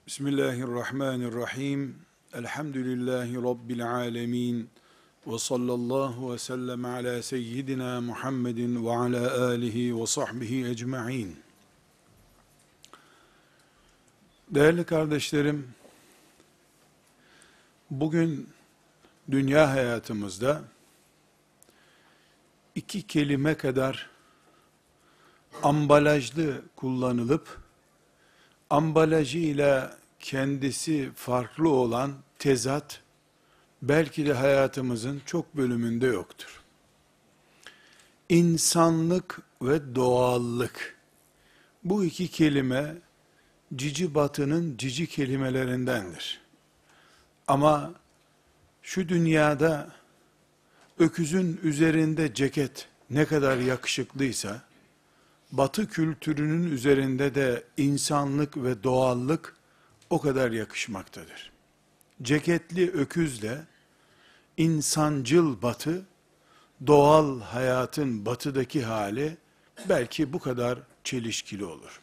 Bismillahirrahmanirrahim. Elhamdülillahi Rabbil alemin. Ve sallallahu ve sellem ala seyyidina Muhammedin ve ala alihi ve sahbihi ecma'in. Değerli kardeşlerim, bugün dünya hayatımızda iki kelime kadar ambalajlı kullanılıp, ambalajıyla kendisi farklı olan tezat, belki de hayatımızın çok bölümünde yoktur. İnsanlık ve doğallık. Bu iki kelime, cici batının cici kelimelerindendir. Ama şu dünyada, öküzün üzerinde ceket ne kadar yakışıklıysa, Batı kültürünün üzerinde de insanlık ve doğallık o kadar yakışmaktadır. Ceketli öküzle insancıl batı, doğal hayatın batıdaki hali belki bu kadar çelişkili olur.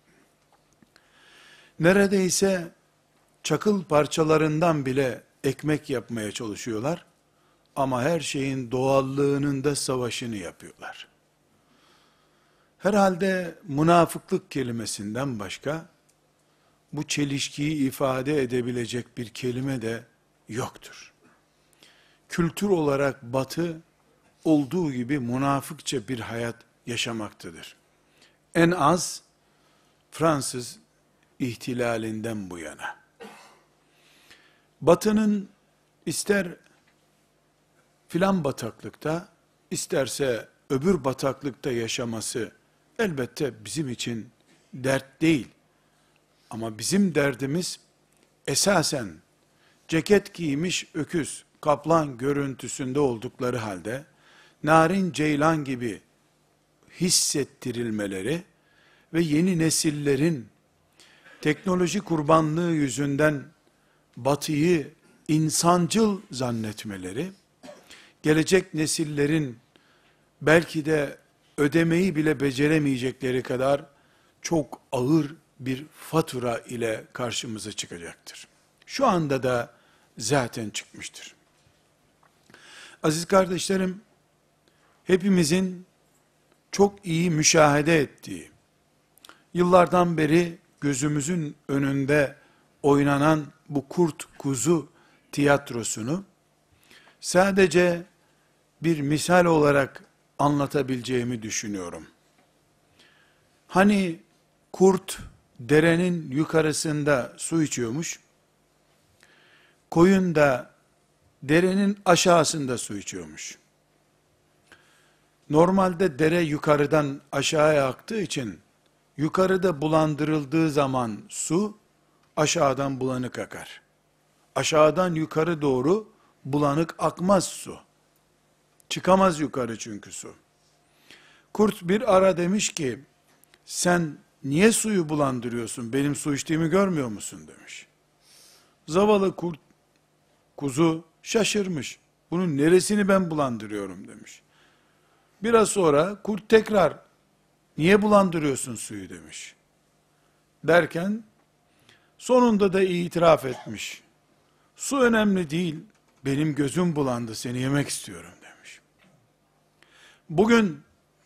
Neredeyse çakıl parçalarından bile ekmek yapmaya çalışıyorlar ama her şeyin doğallığının da savaşını yapıyorlar. Herhalde münafıklık kelimesinden başka bu çelişkiyi ifade edebilecek bir kelime de yoktur. Kültür olarak Batı olduğu gibi münafıkça bir hayat yaşamaktadır. En az Fransız ihtilalinden bu yana. Batı'nın ister filan bataklıkta, isterse öbür bataklıkta yaşaması elbette bizim için dert değil. Ama bizim derdimiz esasen ceket giymiş öküz, kaplan görüntüsünde oldukları halde narin ceylan gibi hissettirilmeleri ve yeni nesillerin teknoloji kurbanlığı yüzünden Batı'yı insancıl zannetmeleri, gelecek nesillerin belki de ödemeyi bile beceremeyecekleri kadar çok ağır bir fatura ile karşımıza çıkacaktır. Şu anda da zaten çıkmıştır. Aziz kardeşlerim, hepimizin çok iyi müşahede ettiği, yıllardan beri gözümüzün önünde oynanan bu kurt kuzu tiyatrosunu sadece bir misal olarak anlatabileceğimi düşünüyorum. Hani kurt derenin yukarısında su içiyormuş, koyun da derenin aşağısında su içiyormuş. Normalde dere yukarıdan aşağıya aktığı için, yukarıda bulandırıldığı zaman su, aşağıdan bulanık akar. Aşağıdan yukarı doğru bulanık akmaz su. Çıkamaz yukarı çünkü su. Kurt bir ara demiş ki, sen niye suyu bulandırıyorsun? Benim su içtiğimi görmüyor musun demiş. Zavallı kurt, kuzu şaşırmış. Bunun neresini ben bulandırıyorum demiş. Biraz sonra kurt tekrar, niye bulandırıyorsun suyu demiş. Derken, sonunda da itiraf etmiş. Su önemli değil, benim gözüm bulandı, seni yemek istiyorum demiş. Bugün,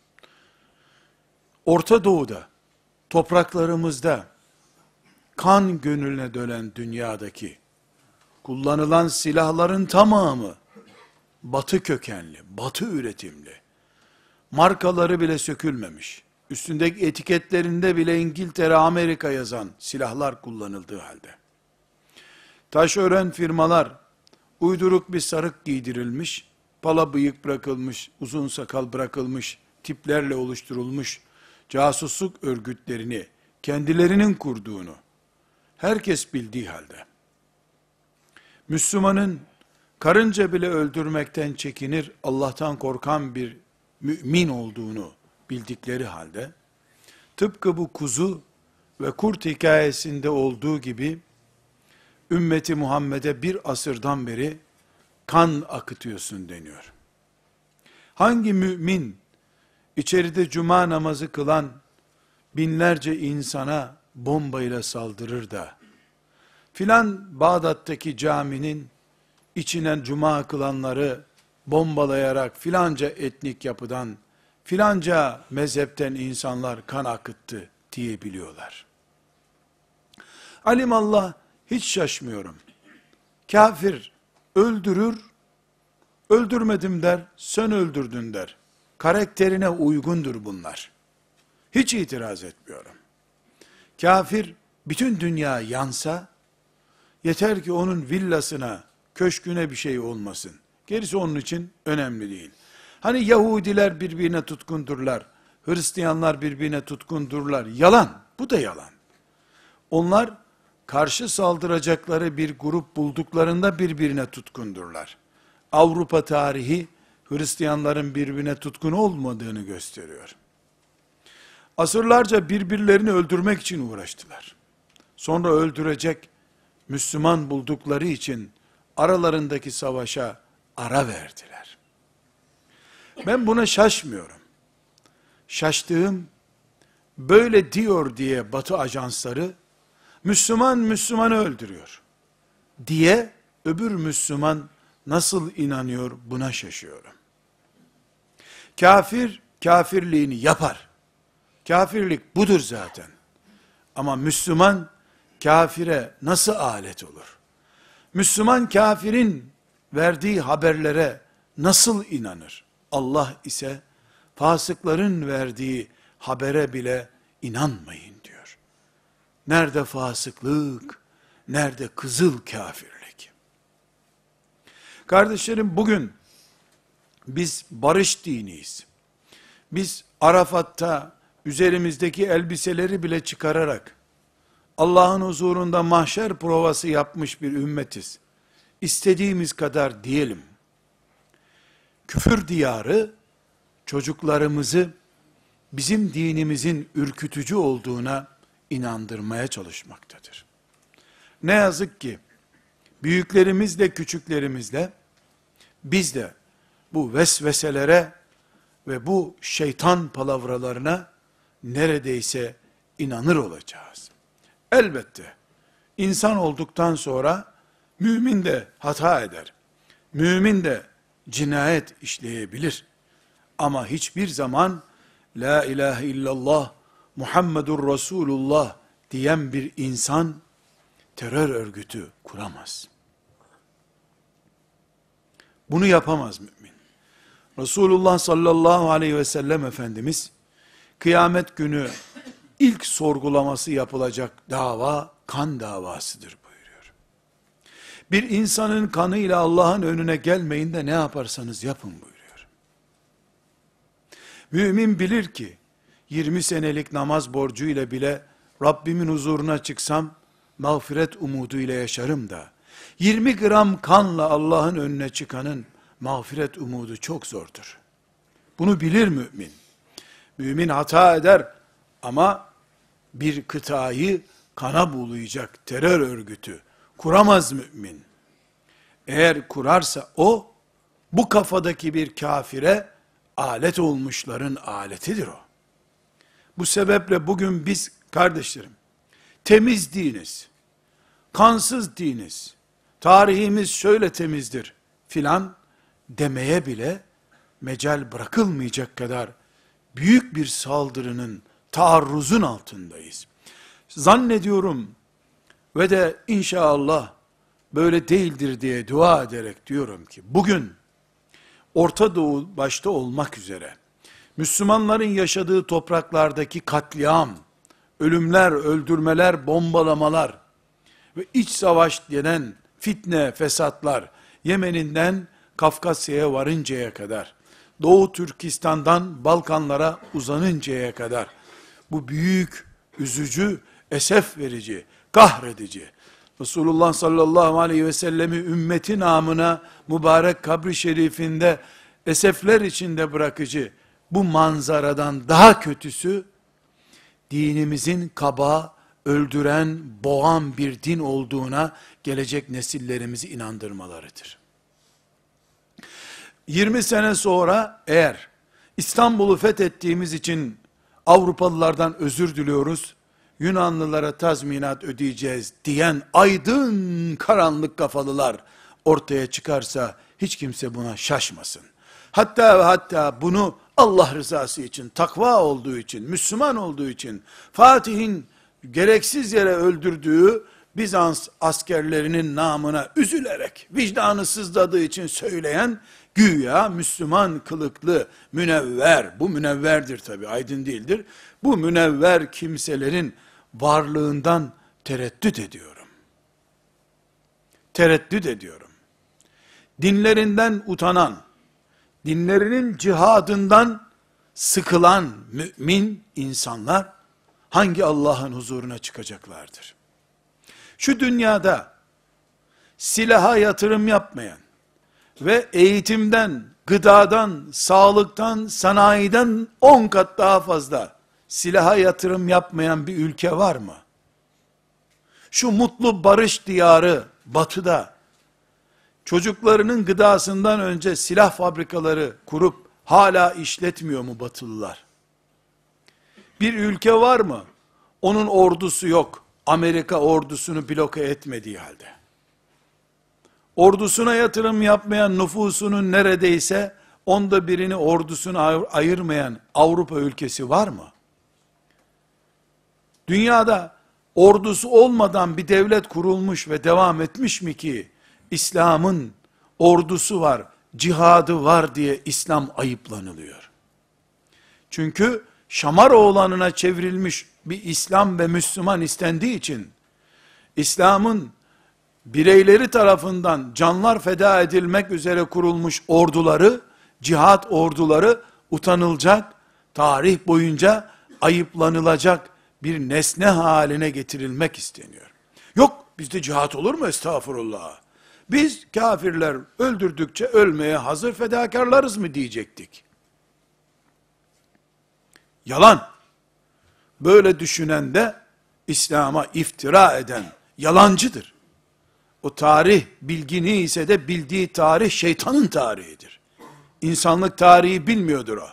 Orta Doğu'da, topraklarımızda, kan gönüline dönen dünyadaki, kullanılan silahların tamamı, Batı kökenli, Batı üretimli, markaları bile sökülmemiş, üstündeki etiketlerinde bile İngiltere, Amerika yazan silahlar kullanıldığı halde, taşören firmalar, uyduruk bir sarık giydirilmiş, pala bıyık bırakılmış, uzun sakal bırakılmış, tiplerle oluşturulmuş, casusluk örgütlerini, kendilerinin kurduğunu, herkes bildiği halde, Müslümanın, karınca bile öldürmekten çekinir, Allah'tan korkan bir mümin olduğunu bildikleri halde, tıpkı bu kuzu ve kurt hikayesinde olduğu gibi, ümmeti Muhammed'e bir asırdan beri kan akıtıyorsun deniyor. Hangi mümin, içeride cuma namazı kılan binlerce insana bombayla saldırır da, filan Bağdat'taki caminin içine cuma kılanları bombalayarak filanca etnik yapıdan, filanca mezhepten insanlar kan akıttı diyebiliyorlar. Alimallah, hiç şaşmıyorum. Kafir öldürür, öldürmedim der, sen öldürdün der. Karakterine uygundur bunlar. Hiç itiraz etmiyorum. Kafir bütün dünya yansa, yeter ki onun villasına, köşküne bir şey olmasın. Gerisi onun için önemli değil. Hani Yahudiler birbirine tutkundurlar, Hristiyanlar birbirine tutkundurlar. Yalan, bu da yalan. Onlar karşı saldıracakları bir grup bulduklarında birbirine tutkundurlar. Avrupa tarihi Hristiyanların birbirine tutkun olmadığını gösteriyor. Asırlarca birbirlerini öldürmek için uğraştılar. Sonra öldürecek Müslüman buldukları için aralarındaki savaşa ara verdiler. Ben buna şaşmıyorum. Şaştığım, böyle diyor diye Batı ajansları, Müslüman Müslümanı öldürüyor diye öbür Müslüman nasıl inanıyor, buna şaşıyorum. Kafir kafirliğini yapar. Kafirlik budur zaten. Ama Müslüman kafire nasıl alet olur? Müslüman kafirin verdiği haberlere nasıl inanır? Allah ise fasıkların verdiği habere bile inanmayın diyor. Nerede fasıklık, nerede kızıl kafirlik? Kardeşlerim, bugün biz barış diniyiz. Biz Arafat'ta üzerimizdeki elbiseleri bile çıkararak Allah'ın huzurunda mahşer provası yapmış bir ümmetiz. İstediğimiz kadar diyelim. Küfür diyarı çocuklarımızı bizim dinimizin ürkütücü olduğuna inandırmaya çalışmaktadır. Ne yazık ki büyüklerimizle küçüklerimizle biz de bu vesveselere ve bu şeytan palavralarına neredeyse inanır olacağız. Elbette insan olduktan sonra mümin de hata eder. Mümin de cinayet işleyebilir. Ama hiçbir zaman la ilahe illallah Muhammedur Resulullah diyen bir insan terör örgütü kuramaz. Bunu yapamaz mümin. Resulullah sallallahu aleyhi ve sellem Efendimiz kıyamet günü ilk sorgulaması yapılacak dava kan davasıdır buyuruyor. Bir insanın kanıyla Allah'ın önüne gelmeyin de ne yaparsanız yapın buyuruyor. Mümin bilir ki 20 senelik namaz borcu ile bile Rabbimin huzuruna çıksam mağfiret umuduyla yaşarım da 20 gram kanla Allah'ın önüne çıkanın mağfiret umudu çok zordur. Bunu bilir mümin. Mümin hata eder ama bir kıtayı kana bulayacak terör örgütü kuramaz mümin. Eğer kurarsa o, bu kafadaki bir kafire alet olmuşların aletidir o. Bu sebeple bugün biz kardeşlerim, temiz diniz, kansız diniz, tarihimiz şöyle temizdir filan demeye bile mecal bırakılmayacak kadar büyük bir saldırının, taarruzun altındayız. Zannediyorum ve de inşallah böyle değildir diye dua ederek diyorum ki, bugün Orta Doğu başta olmak üzere, Müslümanların yaşadığı topraklardaki katliam, ölümler, öldürmeler, bombalamalar ve iç savaş denen fitne, fesatlar, Yemen'inden Kafkasya'ya varıncaya kadar, Doğu Türkistan'dan Balkanlara uzanıncaya kadar, bu büyük, üzücü, esef verici, kahredici, Resulullah sallallahu aleyhi ve sellemi ümmeti namına mübarek kabri şerifinde esefler içinde bırakıcı bu manzaradan daha kötüsü, dinimizin kaba, öldüren, boğan bir din olduğuna gelecek nesillerimizi inandırmalarıdır. 20 sene sonra eğer İstanbul'u fethettiğimiz için Avrupalılardan özür diliyoruz, Yunanlılara tazminat ödeyeceğiz diyen aydın karanlık kafalılar ortaya çıkarsa hiç kimse buna şaşmasın. Hatta ve hatta bunu Allah rızası için, takva olduğu için, Müslüman olduğu için, Fatih'in gereksiz yere öldürdüğü Bizans askerlerinin namına üzülerek, vicdanı sızladığı için söyleyen, güya Müslüman kılıklı, münevver, bu münevverdir tabi, aydın değildir. Bu münevver kimselerin varlığından tereddüt ediyorum. Tereddüt ediyorum. Dinlerinden utanan, dinlerinin cihadından sıkılan mümin insanlar, hangi Allah'ın huzuruna çıkacaklardır? Şu dünyada silaha yatırım yapmayan ve eğitimden, gıdadan, sağlıktan, sanayiden 10 kat daha fazla silaha yatırım yapmayan bir ülke var mı? Şu mutlu barış diyarı batıda, çocuklarının gıdasından önce silah fabrikaları kurup hala işletmiyor mu batılılar? Bir ülke var mı? Onun ordusu yok. Amerika ordusunu bloke etmediği halde. Ordusuna yatırım yapmayan, nüfusunun neredeyse 1/10'ini ordusuna ayırmayan Avrupa ülkesi var mı? Dünyada ordusu olmadan bir devlet kurulmuş ve devam etmiş mi ki, İslam'ın ordusu var, cihadı var diye İslam ayıplanılıyor. Çünkü Şamaroğlan'ına çevrilmiş bir İslam ve Müslüman istendiği için, İslam'ın bireyleri tarafından canlar feda edilmek üzere kurulmuş orduları, cihat orduları utanılacak, tarih boyunca ayıplanılacak bir nesne haline getirilmek isteniyor. Yok bizde cihat olur mu, estağfurullah? Biz kafirler öldürdükçe ölmeye hazır fedakarlarız mı diyecektik. Yalan. Böyle düşünen de İslam'a iftira eden yalancıdır. O tarih bilgini ise de bildiği tarih şeytanın tarihidir. İnsanlık tarihi bilmiyordur o.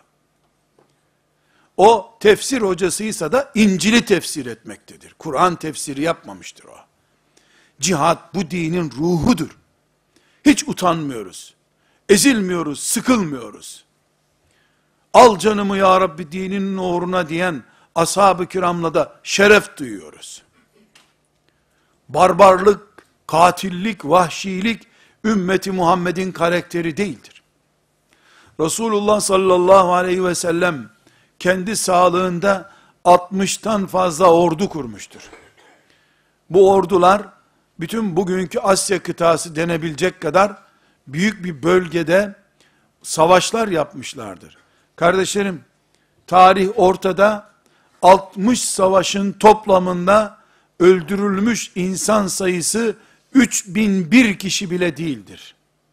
O tefsir hocasıysa da İncil'i tefsir etmektedir. Kur'an tefsiri yapmamıştır o. Cihad bu dinin ruhudur. Hiç utanmıyoruz. Ezilmiyoruz, sıkılmıyoruz. Al canımı ya Rabbi dininin uğruna diyen ashab-ı kiramla da şeref duyuyoruz. Barbarlık, katillik, vahşilik ümmeti Muhammed'in karakteri değildir. Resulullah sallallahu aleyhi ve sellem kendi sağlığında 60'tan fazla ordu kurmuştur. Bu ordular bütün bugünkü Asya kıtası denebilecek kadar büyük bir bölgede savaşlar yapmışlardır. Kardeşlerim, tarih ortada, 60 savaşın toplamında öldürülmüş insan sayısı 3001 kişi bile değildir.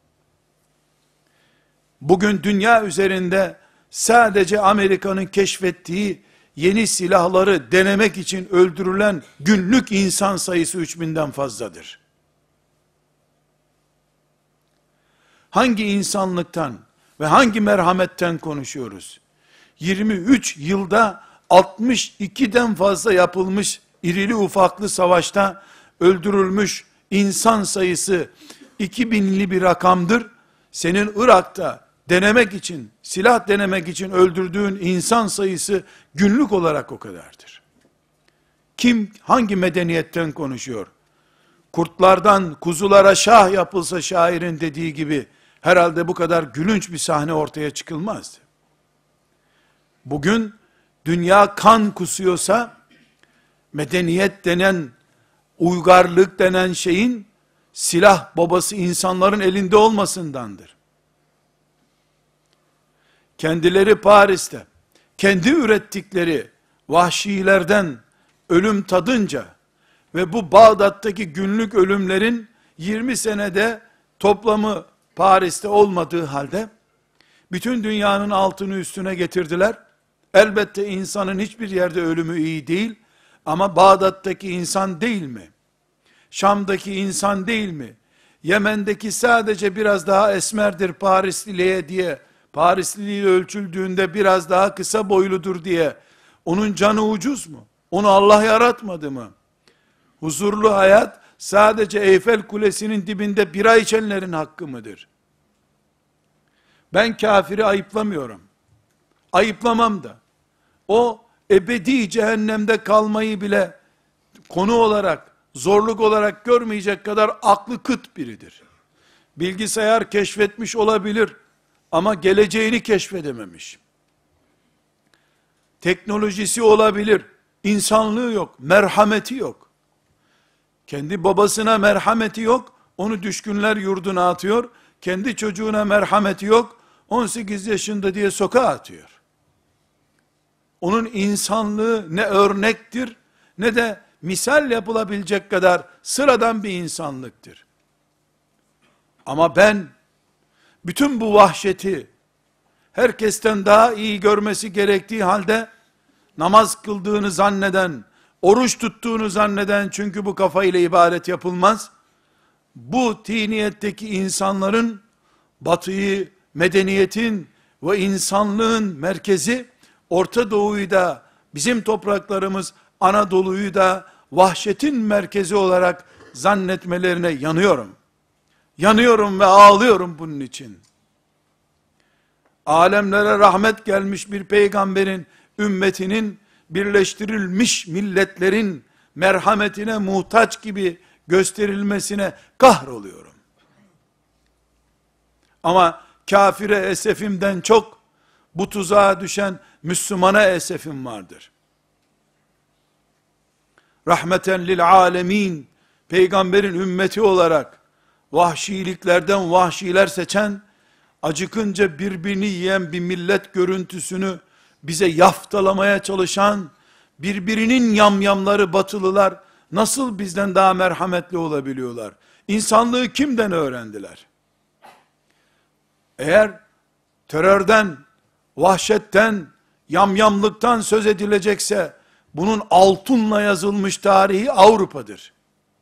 Bugün dünya üzerinde sadece Amerika'nın keşfettiği yeni silahları denemek için öldürülen günlük insan sayısı 3000'den fazladır. Hangi insanlıktan ve hangi merhametten konuşuyoruz? 23 yılda 62'den fazla yapılmış irili ufaklı savaşta öldürülmüş insan sayısı 2000'li bir rakamdır. Senin Irak'ta denemek için, silah denemek için öldürdüğün insan sayısı günlük olarak o kadardır. Kim, hangi medeniyetten konuşuyor? Kurtlardan kuzulara şah yapılsa şairin dediği gibi, herhalde bu kadar gülünç bir sahne ortaya çıkılmazdı. Bugün, dünya kan kusuyorsa, medeniyet denen, uygarlık denen şeyin, silah babası insanların elinde olmasındandır. Kendileri Paris'te, kendi ürettikleri vahşilerden ölüm tadınca ve bu Bağdat'taki günlük ölümlerin 20 senede toplamı Paris'te olmadığı halde, bütün dünyanın altını üstüne getirdiler. Elbette insanın hiçbir yerde ölümü iyi değil, ama Bağdat'taki insan değil mi? Şam'daki insan değil mi? Yemen'deki sadece biraz daha esmerdir Parisliliğe diye, Parisliliği ölçüldüğünde biraz daha kısa boyludur diye, onun canı ucuz mu? Onu Allah yaratmadı mı? Huzurlu hayat sadece Eyfel Kulesi'nin dibinde bira içenlerin hakkı mıdır? Ben kafiri ayıplamıyorum. Ayıplamam da. O ebedi cehennemde kalmayı bile konu olarak, zorluk olarak görmeyecek kadar aklı kıt biridir. Bilgisayar keşfetmiş olabilir ama geleceğini keşfedememiş. Teknolojisi olabilir, insanlığı yok, merhameti yok. Kendi babasına merhameti yok, onu düşkünler yurduna atıyor. Kendi çocuğuna merhameti yok, 18 yaşında diye sokağa atıyor. Onun insanlığı ne örnektir, ne de misal yapılabilecek kadar sıradan bir insanlıktır. Ama ben, bütün bu vahşeti, herkesten daha iyi görmesi gerektiği halde, namaz kıldığını zanneden, oruç tuttuğunu zanneden, çünkü bu kafayla ibadet yapılmaz, bu tiniyetteki insanların, batıyı, medeniyetin ve insanlığın merkezi, Orta Doğu'yu da, bizim topraklarımız Anadolu'yu da, vahşetin merkezi olarak zannetmelerine yanıyorum. Yanıyorum ve ağlıyorum bunun için. Alemlere rahmet gelmiş bir peygamberin, ümmetinin, birleştirilmiş milletlerin merhametine muhtaç gibi gösterilmesine kahroluyorum. Ama kafire esefimden çok, bu tuzağa düşen Müslümana esefim vardır. Rahmeten lil alemin, peygamberin ümmeti olarak, vahşiliklerden vahşiler seçen, acıkınca birbirini yiyen bir millet görüntüsünü bize yaftalamaya çalışan, birbirinin yamyamları batılılar, nasıl bizden daha merhametli olabiliyorlar? İnsanlığı kimden öğrendiler? Eğer terörden, vahşetten, yamyamlıktan söz edilecekse, bunun altınla yazılmış tarihi Avrupa'dır.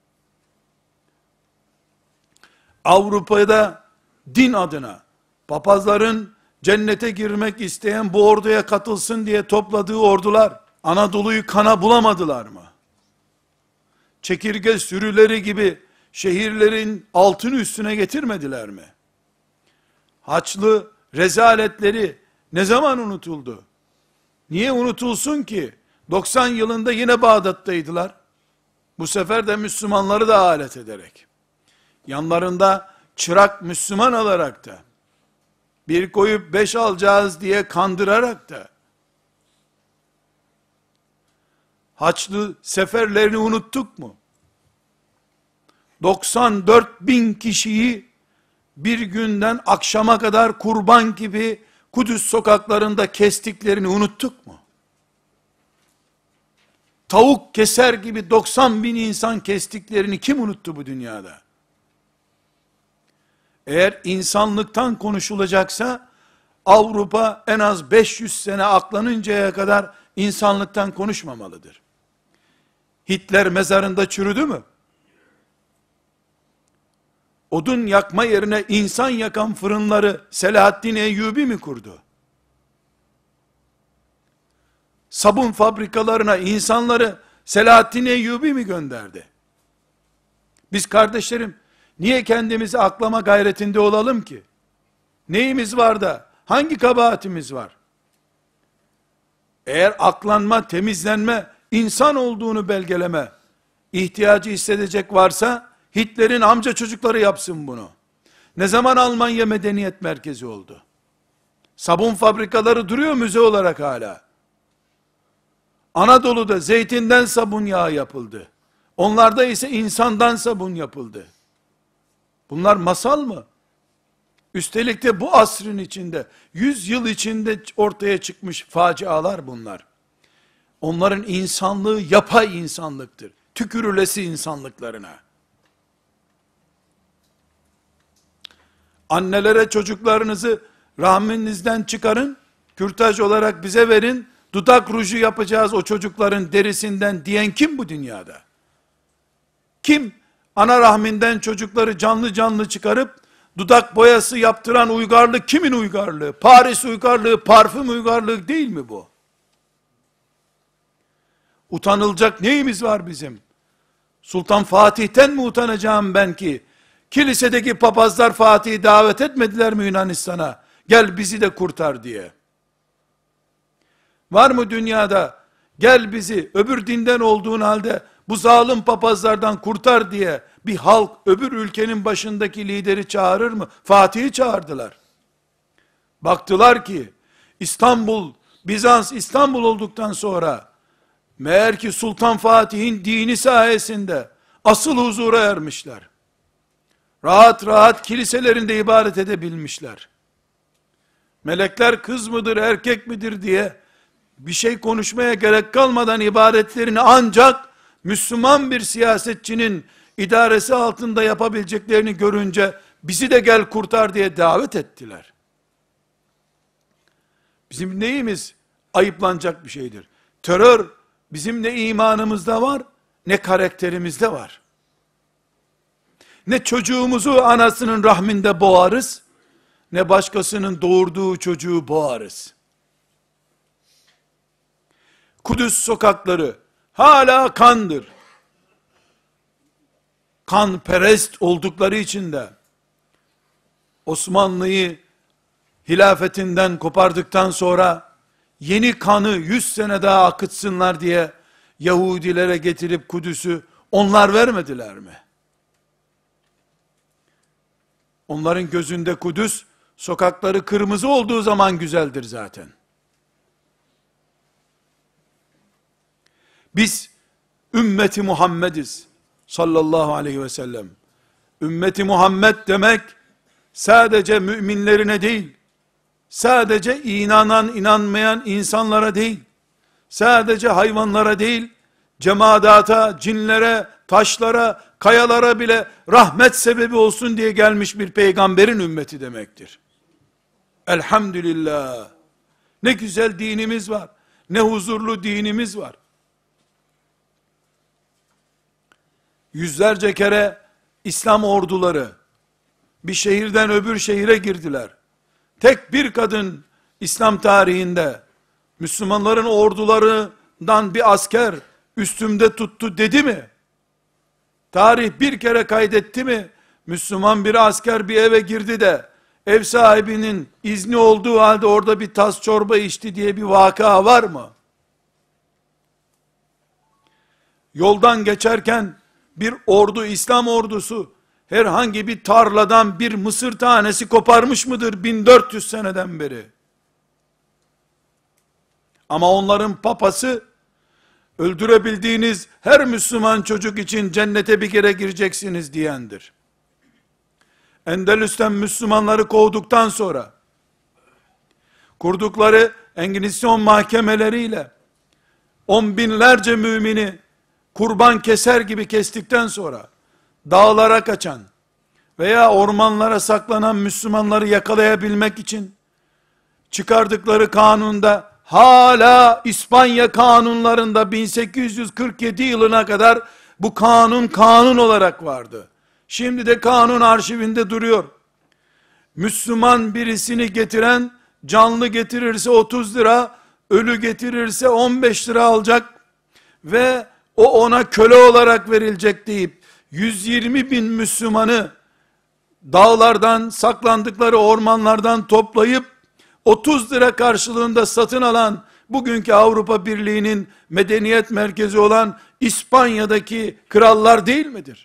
Avrupa'da din adına, papazların cennete girmek isteyen bu orduya katılsın diye topladığı ordular, Anadolu'yu kana bulamadılar mı? Çekirge sürüleri gibi şehirlerin altını üstüne getirmediler mi? Haçlı rezaletleri ne zaman unutuldu? Niye unutulsun ki? 90 yılında yine Bağdat'taydılar. Bu sefer de Müslümanları da alet ederek. Yanlarında çırak Müslüman alarak da, bir koyup 5 alacağız diye kandırarak da, Haçlı seferlerini unuttuk mu? 94 bin kişiyi bir günden akşama kadar kurban gibi Kudüs sokaklarında kestiklerini unuttuk mu? Tavuk keser gibi 90 bin insan kestiklerini kim unuttu bu dünyada? Eğer insanlıktan konuşulacaksa, Avrupa en az 500 sene aklanıncaya kadar insanlıktan konuşmamalıdır. Hitler mezarında çürüdü mü? Odun yakma yerine insan yakan fırınları Selahaddin Eyyubi mi kurdu? Sabun fabrikalarına insanları Selahaddin Eyyubi mi gönderdi? Biz kardeşlerim, niye kendimizi aklama gayretinde olalım ki? Neyimiz var da, hangi kabahatimiz var? Eğer aklanma, temizlenme, insan olduğunu belgeleme ihtiyacı hissedecek varsa, Hitler'in amca çocukları yapsın bunu. Ne zaman Almanya medeniyet merkezi oldu? Sabun fabrikaları duruyor müze olarak hala. Anadolu'da zeytinden sabun yağı yapıldı. Onlarda ise insandan sabun yapıldı. Bunlar masal mı? Üstelik de bu asrın içinde, 100 yıl içinde ortaya çıkmış facialar bunlar. Onların insanlığı yapay insanlıktır. Tükürülesi insanlıklarına. Annelere çocuklarınızı rahminizden çıkarın, kürtaj olarak bize verin, dudak ruju yapacağız o çocukların derisinden diyen kim bu dünyada? Kim? Ana rahminden çocukları canlı canlı çıkarıp, dudak boyası yaptıran uygarlık kimin uygarlığı? Paris uygarlığı, parfüm uygarlığı değil mi bu? Utanılacak neyimiz var bizim? Sultan Fatih'ten mi utanacağım ben ki? Kilisedeki papazlar Fatih'i davet etmediler mi Yunanistan'a? Gel bizi de kurtar diye. Var mı dünyada, gel bizi öbür dinden olduğun halde bu zalim papazlardan kurtar diye bir halk öbür ülkenin başındaki lideri çağırır mı? Fatih'i çağırdılar. Baktılar ki İstanbul, Bizans İstanbul olduktan sonra meğer ki Sultan Fatih'in dini sayesinde asıl huzura ermişler. Rahat rahat kiliselerinde ibadet edebilmişler. Melekler kız mıdır erkek midir diye bir şey konuşmaya gerek kalmadan ibadetlerini ancak Müslüman bir siyasetçinin idaresi altında yapabileceklerini görünce bizi de gel kurtar diye davet ettiler. Bizim neyimiz ayıplanacak bir şeydir. Terör bizim ne imanımızda var ne karakterimizde var. Ne çocuğumuzu anasının rahminde boğarız ne başkasının doğurduğu çocuğu boğarız. Kudüs sokakları hala kandır. Kanperest oldukları için de Osmanlı'yı hilafetinden kopardıktan sonra yeni kanı 100 sene daha akıtsınlar diye Yahudilere getirip Kudüs'ü onlar vermediler mi? Onların gözünde Kudüs sokakları kırmızı olduğu zaman güzeldir zaten. Biz ümmeti Muhammediz sallallahu aleyhi ve sellem. Ümmeti Muhammed demek sadece müminlerine değil, sadece inanan inanmayan insanlara değil, sadece hayvanlara değil, cemadata, cinlere, taşlara, kayalara bile rahmet sebebi olsun diye gelmiş bir peygamberin ümmeti demektir. Elhamdülillah. Ne güzel dinimiz var. Ne huzurlu dinimiz var. Yüzlerce kere İslam orduları bir şehirden öbür şehire girdiler. Tek bir kadın İslam tarihinde Müslümanların ordularından bir asker üstümde tuttu dedi mi? Tarih bir kere kaydetti mi? Müslüman bir asker bir eve girdi de ev sahibinin izni olduğu halde orada bir tas çorba içti diye bir vaka var mı? Yoldan geçerken bir ordu, İslam ordusu herhangi bir tarladan bir mısır tanesi koparmış mıdır 1400 seneden beri? Ama onların papası öldürebildiğiniz her Müslüman çocuk için cennete bir kere gireceksiniz diyendir. Endülüs'ten Müslümanları kovduktan sonra kurdukları Engizisyon mahkemeleriyle on binlerce mümini kurban keser gibi kestikten sonra dağlara kaçan veya ormanlara saklanan Müslümanları yakalayabilmek için çıkardıkları kanunda hala İspanya kanunlarında 1847 yılına kadar bu kanun olarak vardı. Şimdi de kanun arşivinde duruyor. Müslüman birisini getiren canlı getirirse 30 lira, ölü getirirse 15 lira alacak ve o ona köle olarak verilecek deyip 120 bin Müslümanı dağlardan, saklandıkları ormanlardan toplayıp 30 lira karşılığında satın alan bugünkü Avrupa Birliği'nin medeniyet merkezi olan İspanya'daki krallar değil midir?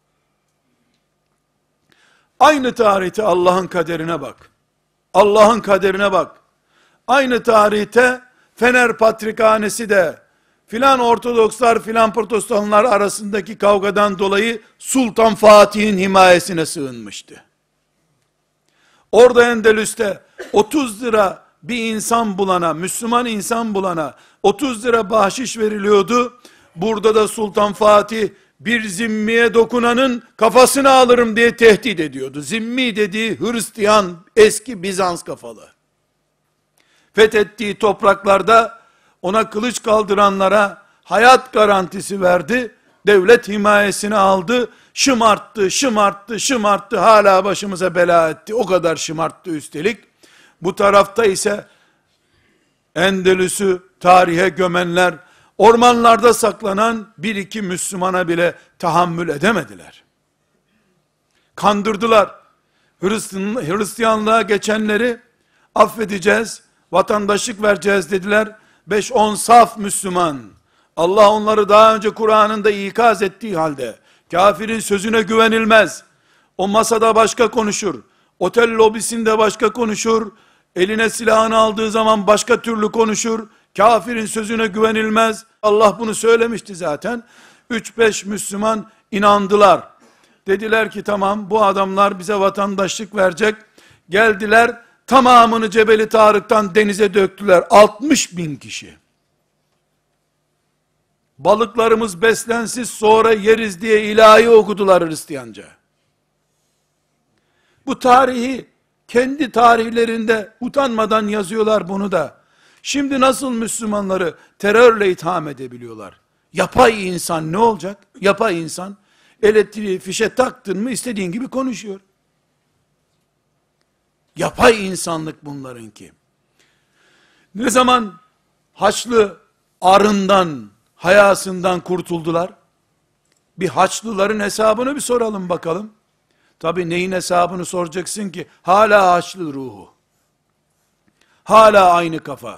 Aynı tarihte Allah'ın kaderine bak. Allah'ın kaderine bak. Aynı tarihte Fener Patrikhanesi de filan Ortodokslar filan Protestanlar arasındaki kavgadan dolayı Sultan Fatih'in himayesine sığınmıştı. Orada Endülüs'te 30 lira bir insan bulana, Müslüman insan bulana 30 lira bahşiş veriliyordu. Burada da Sultan Fatih bir zimmiye dokunanın kafasını alırım diye tehdit ediyordu. Zimmi dediği Hristiyan, eski Bizans kafalı. Fethettiği topraklarda ona kılıç kaldıranlara hayat garantisi verdi. Devlet himayesini aldı. Şımarttı, hala başımıza bela etti. O kadar şımarttı üstelik. Bu tarafta ise Endülüs'ü tarihe gömenler, ormanlarda saklanan bir iki Müslümana bile tahammül edemediler. Kandırdılar. Hristiyanlığa geçenleri affedeceğiz, vatandaşlık vereceğiz dediler. 5-10 saf Müslüman, Allah onları daha önce Kur'an'ında ikaz ettiği halde, kafirin sözüne güvenilmez, o masada başka konuşur, otel lobisinde başka konuşur, eline silahını aldığı zaman başka türlü konuşur, kafirin sözüne güvenilmez, Allah bunu söylemişti zaten. 3-5 Müslüman inandılar. Dediler ki tamam, bu adamlar bize vatandaşlık verecek. Geldiler, tamamını Cebeli Tarık'tan denize döktüler. 60 bin kişi. Balıklarımız beslensiz sonra yeriz diye ilahi okudular Hristiyanca. Bu tarihi kendi tarihlerinde utanmadan yazıyorlar bunu da. Şimdi nasıl Müslümanları terörle itham edebiliyorlar? Yapay insan ne olacak? Yapay insan elektriği fişe taktın mı istediğin gibi konuşuyor. Yapay insanlık bunlarınki. Ne zaman Haçlı arından, hayasından kurtuldular? Bir Haçlıların hesabını bir soralım bakalım. Tabi neyin hesabını soracaksın ki? Hala Haçlı ruhu. Hala aynı kafa.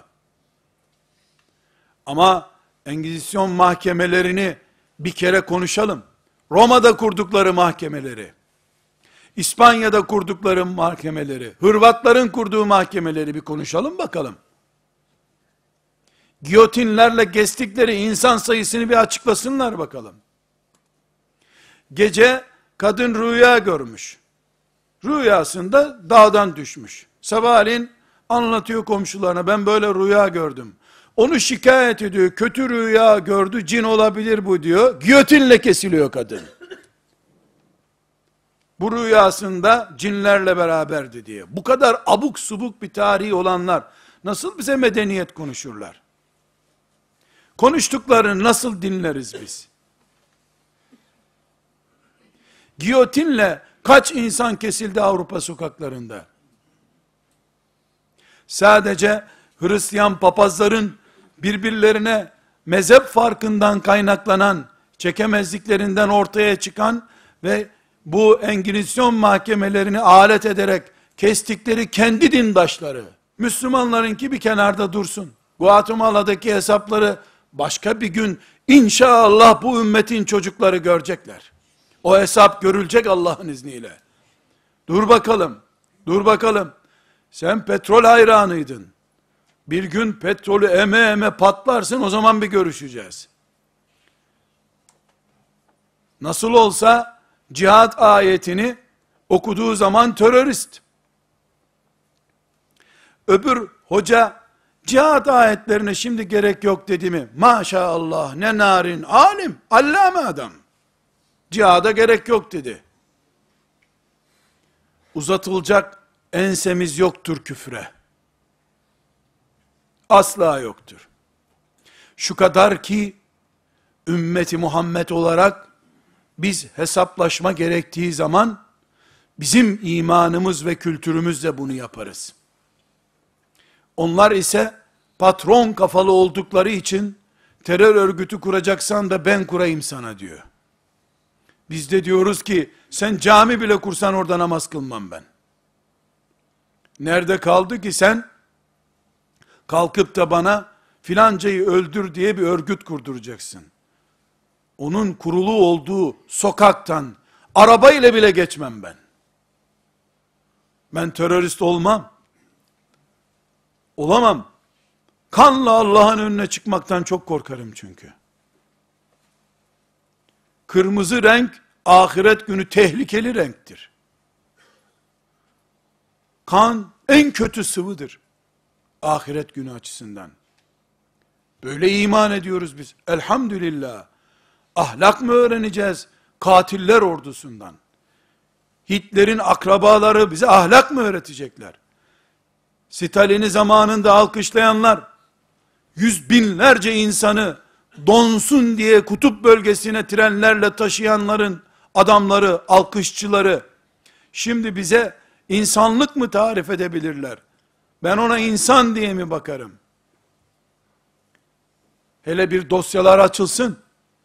Ama Engizisyon mahkemelerini bir kere konuşalım. Roma'da kurdukları mahkemeleri, İspanya'da kurdukları mahkemeleri, Hırvatların kurduğu mahkemeleri bir konuşalım bakalım. Giyotinlerle kestikleri insan sayısını bir açıklasınlar bakalım. Gece kadın rüya görmüş. Rüyasında dağdan düşmüş. Sabahleyin anlatıyor komşularına, ben böyle rüya gördüm. Onu şikayet ediyor, kötü rüya gördü, cin olabilir bu diyor. Giyotinle kesiliyor kadın. Bu rüyasında cinlerle beraberdi diye. Bu kadar abuk subuk bir tarihi olanlar nasıl bize medeniyet konuşurlar? Konuştuklarını nasıl dinleriz biz? Giyotinle kaç insan kesildi Avrupa sokaklarında? Sadece Hristiyan papazların birbirlerine mezhep farkından kaynaklanan çekemezliklerinden ortaya çıkan ve bu Engizisyon mahkemelerini alet ederek kestikleri kendi dindaşları, Müslümanlarınki bir kenarda dursun. Guatemala'daki hesapları başka bir gün inşallah bu ümmetin çocukları görecekler. O hesap görülecek Allah'ın izniyle. Dur bakalım, dur bakalım. Sen petrol hayranıydın. Bir gün petrolü eme eme patlarsın, o zaman bir görüşeceğiz. Nasıl olsa cihat ayetini okuduğu zaman terörist. Öbür hoca cihat ayetlerine şimdi gerek yok dedi mi? Maşallah ne narin alim, allame adam. Cihada gerek yok dedi. Uzatılacak ensemiz yoktur küfre. Asla yoktur. Şu kadar ki ümmeti Muhammed olarak biz hesaplaşma gerektiği zaman bizim imanımız ve kültürümüzle bunu yaparız. Onlar ise patron kafalı oldukları için terör örgütü kuracaksan da ben kurayım sana diyor. Biz de diyoruz ki sen cami bile kursan orada namaz kılmam ben. Nerede kaldı ki sen kalkıp da bana filancayı öldür diye bir örgüt kurduracaksın. Onun kurulu olduğu sokaktan arabayla bile geçmem ben. Ben terörist olmam. Olamam. Kanla Allah'ın önüne çıkmaktan çok korkarım çünkü. Kırmızı renk ahiret günü tehlikeli renktir. Kan en kötü sıvıdır. Ahiret günü açısından. Böyle iman ediyoruz biz. Elhamdülillah. Ahlak mı öğreneceğiz? Katiller ordusundan. Hitler'in akrabaları bize ahlak mı öğretecekler? Stalin'i zamanında alkışlayanlar, yüz binlerce insanı donsun diye kutup bölgesine trenlerle taşıyanların adamları, alkışçıları, şimdi bize insanlık mı tarif edebilirler? Ben ona insan diye mi bakarım? Hele bir dosyalar açılsın.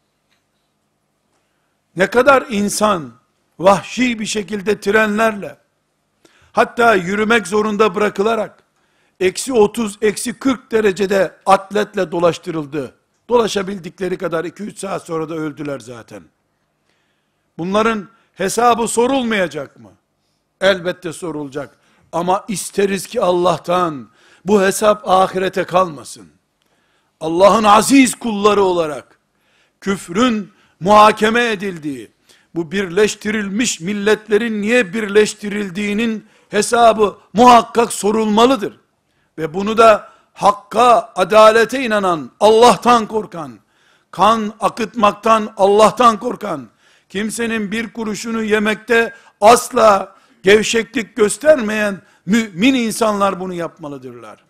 Ne kadar insan vahşi bir şekilde trenlerle, hatta yürümek zorunda bırakılarak, eksi 30, eksi 40 derecede atletle dolaştırıldı. Dolaşabildikleri kadar 2-3 saat sonra da öldüler zaten. Bunların hesabı sorulmayacak mı? Elbette sorulacak. Ama isteriz ki Allah'tan bu hesap ahirete kalmasın. Allah'ın aziz kulları olarak küfrün muhakeme edildiği, bu birleştirilmiş milletlerin niye birleştirildiğinin hesabı muhakkak sorulmalıdır. Ve bunu da hakka, adalete inanan, Allah'tan korkan, kan akıtmaktan Allah'tan korkan, kimsenin bir kuruşunu yemekte asla gevşeklik göstermeyen mümin insanlar bunu yapmalıdırlar.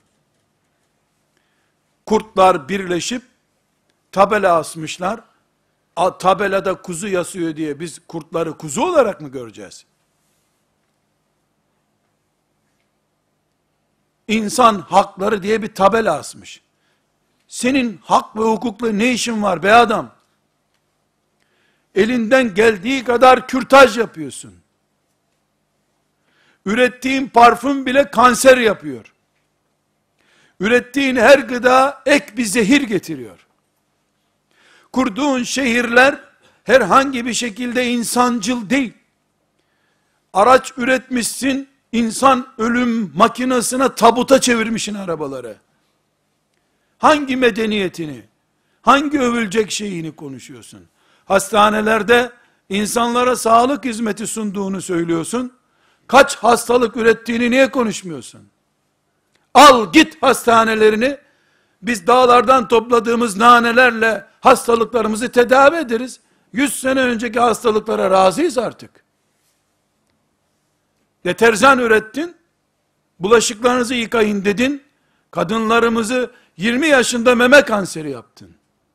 Kurtlar birleşip tabela asmışlar. Tabelada kuzu yasıyor diye biz kurtları kuzu olarak mı göreceğiz? İnsan hakları diye bir tabela asmış. Senin hak ve hukukla ne işin var be adam? Elinden geldiği kadar kürtaj yapıyorsun. Ürettiğin parfüm bile kanser yapıyor. Ürettiğin her gıda ek bir zehir getiriyor. Kurduğun şehirler herhangi bir şekilde insancıl değil. Araç üretmişsin, insan ölüm makinesine tabuta çevirmişsin arabaları. Hangi medeniyetini, hangi övülecek şeyini konuşuyorsun? Hastanelerde insanlara sağlık hizmeti sunduğunu söylüyorsun. Kaç hastalık ürettiğini niye konuşmuyorsun? Al git hastanelerini, biz dağlardan topladığımız nanelerle hastalıklarımızı tedavi ederiz. 100 sene önceki hastalıklara razıyız artık. Deterjan ürettin, bulaşıklarınızı yıkayın dedin, kadınlarımızı 20 yaşında meme kanseri yaptın.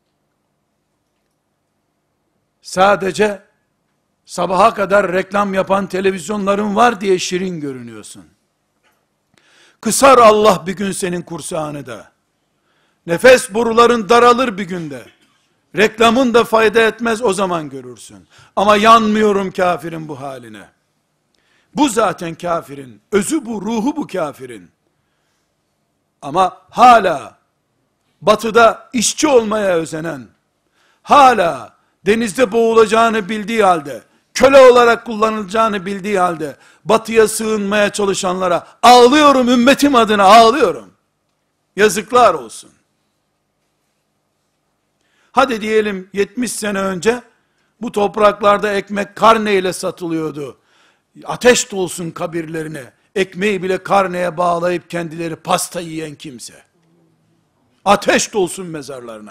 Sadece sabaha kadar reklam yapan televizyonların var diye şirin görünüyorsun. Kısar Allah bir gün senin kursağını da. Nefes boruların daralır bir günde. Reklamın da fayda etmez, o zaman görürsün. Ama yanmıyorum kafirin bu haline. Bu zaten kafirin. Özü bu, ruhu bu kafirin. Ama hala batıda işçi olmaya özenen, hala denizde boğulacağını bildiği halde, köle olarak kullanılacağını bildiği halde, batıya sığınmaya çalışanlara ağlıyorum, ümmetim adına ağlıyorum. Yazıklar olsun. Hadi diyelim 70 sene önce bu topraklarda ekmek karneyle satılıyordu. Ateş dolsun kabirlerine. Ekmeği bile karneye bağlayıp kendileri pasta yiyen kimse. Ateş dolsun mezarlarına.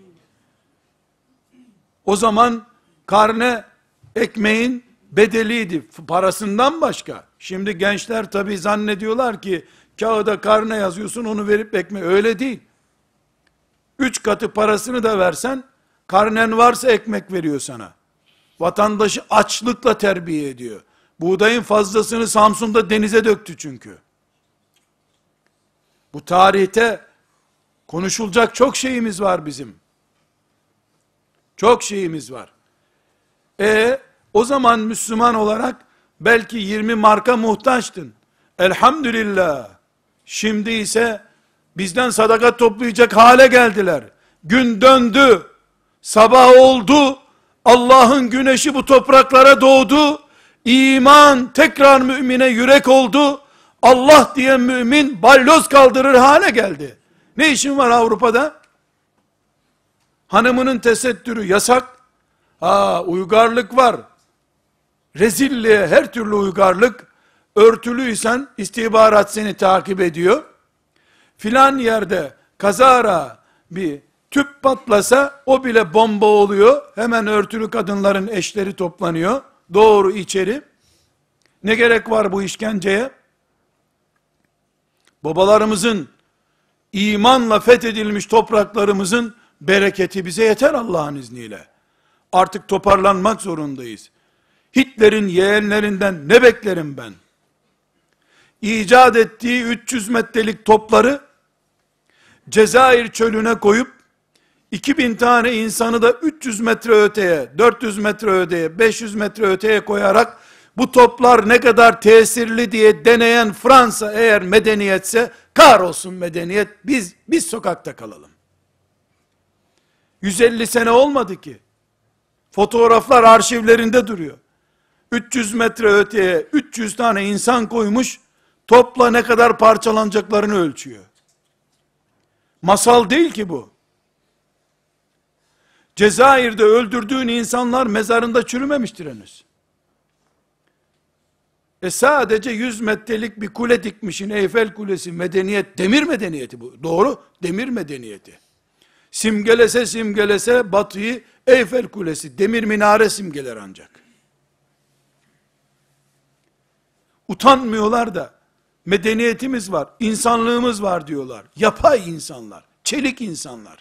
O zaman karne ekmeğin bedeliydi. Parasından başka. Şimdi gençler tabi zannediyorlar ki kağıda karne yazıyorsun, onu verip ekmek. Öyle değil. 3 katı parasını da versen, karnen varsa ekmek veriyor sana. Vatandaşı açlıkla terbiye ediyor. Buğdayın fazlasını Samsun'da denize döktü çünkü. Bu tarihte konuşulacak çok şeyimiz var bizim. Çok şeyimiz var. O zaman Müslüman olarak belki 20 marka muhtaçtın. Elhamdülillah. Şimdi ise bizden sadaka toplayacak hale geldiler. Gün döndü. Sabah oldu. Allah'ın güneşi bu topraklara doğdu. İman tekrar mümine yürek oldu. Allah diyen mümin balyoz kaldırır hale geldi. Ne işin var Avrupa'da? Hanımının tesettürü yasak. Uygarlık var. Rezilliğe her türlü uygarlık. Örtülüysen istihbarat seni takip ediyor. Filan yerde kazara bir tüp patlasa o bile bomba oluyor. Hemen örtülü kadınların eşleri toplanıyor. Doğru içeri. Ne gerek var bu işkenceye? Babalarımızın imanla fethedilmiş topraklarımızın bereketi bize yeter Allah'ın izniyle. Artık toparlanmak zorundayız. Hitler'in yeğenlerinden ne beklerim ben? İcat ettiği 300 metrelik topları Cezayir çölüne koyup 2000 tane insanı da 300 metre öteye, 400 metre öteye, 500 metre öteye koyarak bu toplar ne kadar tesirli diye deneyen Fransa eğer medeniyetse, kahrolsun medeniyet, biz sokakta kalalım. 150 sene olmadı ki. Fotoğraflar arşivlerinde duruyor. 300 metre öteye 300 tane insan koymuş, topla ne kadar parçalanacaklarını ölçüyor. Masal değil ki bu. Cezayir'de öldürdüğün insanlar mezarında çürümemiştir henüz. Sadece 100 metrelik bir kule dikmişin, Eyfel Kulesi, medeniyet, demir medeniyeti bu. Doğru, demir medeniyeti. Simgelese simgelese batıyı Eyfel Kulesi, demir minare simgeler ancak. Utanmıyorlar da, medeniyetimiz var, insanlığımız var diyorlar. Yapay insanlar, çelik insanlar.